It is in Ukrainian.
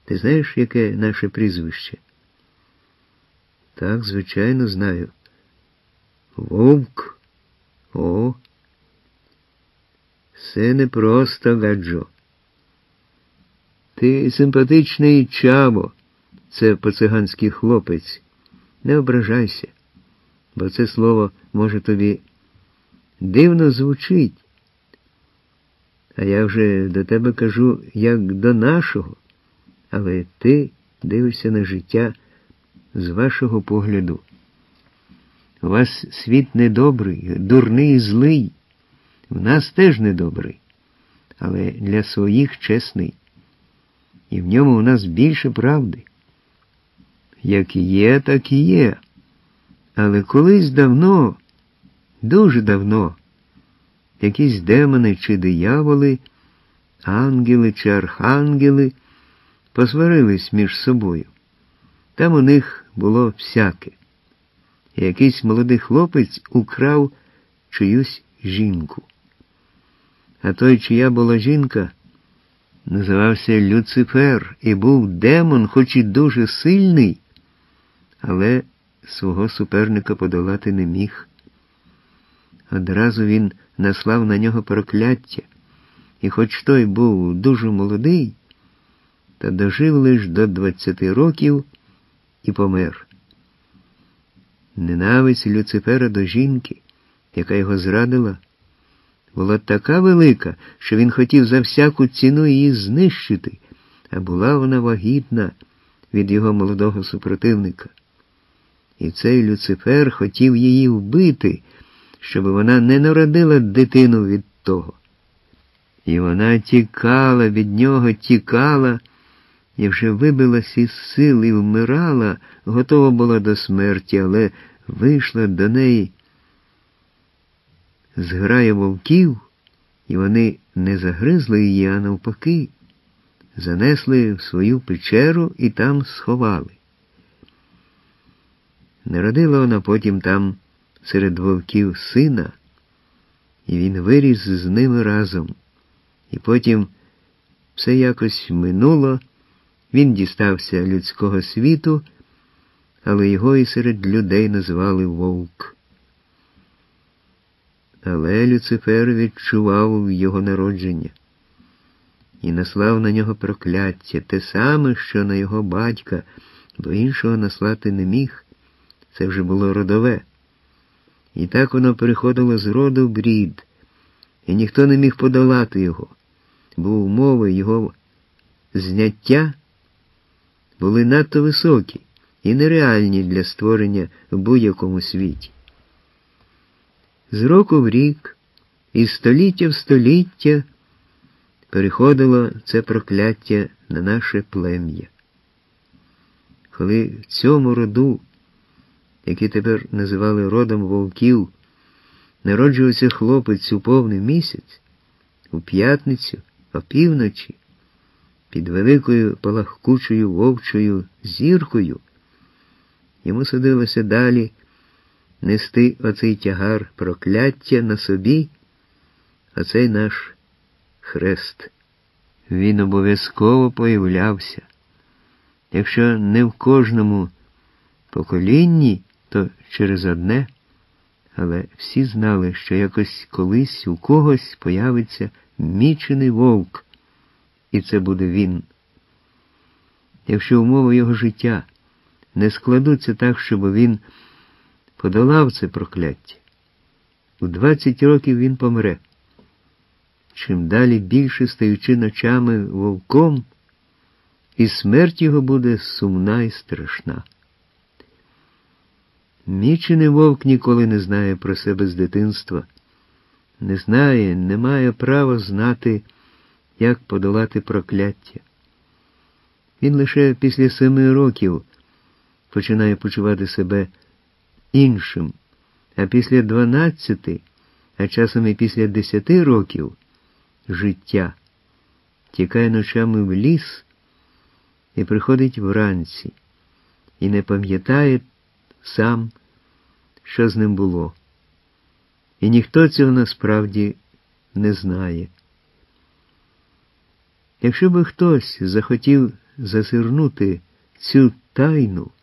Ти знаєш, яке наше прізвище? Так, звичайно, знаю. Вовк. О. Все непросто, Гаджо. Ти симпатичний Чабо. Це по-циганськи хлопець. Не ображайся, бо це слово, може, тобі дивно звучить. А я вже до тебе кажу, як до нашого, але ти дивишся на життя з вашого погляду. У вас світ недобрий, дурний і злий. В нас теж недобрий, але для своїх чесний. І в ньому у нас більше правди. Як є, так і є. Але колись давно, дуже давно, якісь демони чи дияволи, ангели чи архангели посварились між собою. Там у них було всяке. І якийсь молодий хлопець украв чиюсь жінку. А той, чия була жінка, називався Люцифер і був демон, хоч і дуже сильний, але свого суперника подолати не міг. Одразу він наслав на нього прокляття, і хоч той був дуже молодий, та дожив лиш до 20 років і помер. Ненависть Люцифера до жінки, яка його зрадила, була така велика, що він хотів за всяку ціну її знищити, а була вона вагітна від його молодого супротивника. І цей Люцифер хотів її вбити, щоб вона не народила дитину від того. І вона тікала від нього, тікала, і вже вибилась із сил і вмирала, готова була до смерті, але вийшла до неї зграя вовків, і вони не загризли її, а навпаки, занесли в свою печеру і там сховали. Народила вона потім там серед вовків сина, і він виріс з ними разом. І потім все якось минуло, він дістався людського світу, але його і серед людей назвали Вовк. Але Люцифер відчував його народження і наслав на нього прокляття, те саме, що на його батька, бо іншого наслати не міг. Це вже було родове. І так воно переходило з роду в рід, і ніхто не міг подолати його, бо умови його зняття були надто високі і нереальні для створення в будь-якому світі. З року в рік, із століття в століття переходило це прокляття на наше плем'я. Коли в цьому роду, який тепер називали родом вовків, народжувався хлопець у повний місяць, у п'ятницю, опівночі, під великою палахкучою вовчою зіркою, йому судилося далі нести оцей тягар прокляття на собі, оцей наш хрест. Він обов'язково появлявся. Якщо не в кожному поколінні, то через одне, але всі знали, що якось колись у когось появиться мічений вовк, і це буде він. Якщо умови його життя не складуться так, щоб він подолав це прокляття, у 20 років він помре. Чим далі більше стаючи ночами вовком, і смерть його буде сумна і страшна. Мічений вовк ніколи не знає про себе з дитинства, не знає, не має права знати, як подолати прокляття. Він лише після 7 років починає почувати себе іншим, а після 12, а часом і після 10 років життя тікає ночами в ліс і приходить вранці, і не пам'ятає сам, що з ним було. І ніхто цього насправді не знає. Якщо би хтось захотів зазирнути цю тайну,